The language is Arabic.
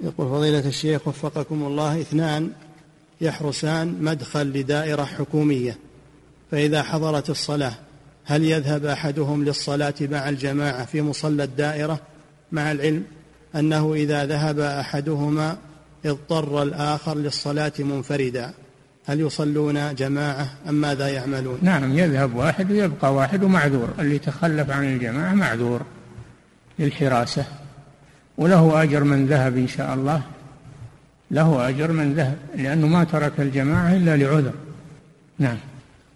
يقول فضيلة الشيخ وفقكم الله، 2 يحرسان مدخل لدائرة حكومية، فإذا حضرت الصلاة هل يذهب أحدهم للصلاة مع الجماعة في مصلى الدائرة، مع العلم أنه إذا ذهب أحدهما اضطر الآخر للصلاة منفردا، هل يصلون جماعة أم ماذا يعملون؟ نعم، يذهب واحد ويبقى واحد، ومعذور، اللي تخلف عن الجماعة معذور للحراسة، وله أجر من ذهب إن شاء الله، له أجر من ذهب، لأنه ما ترك الجماعة إلا لعذر. نعم.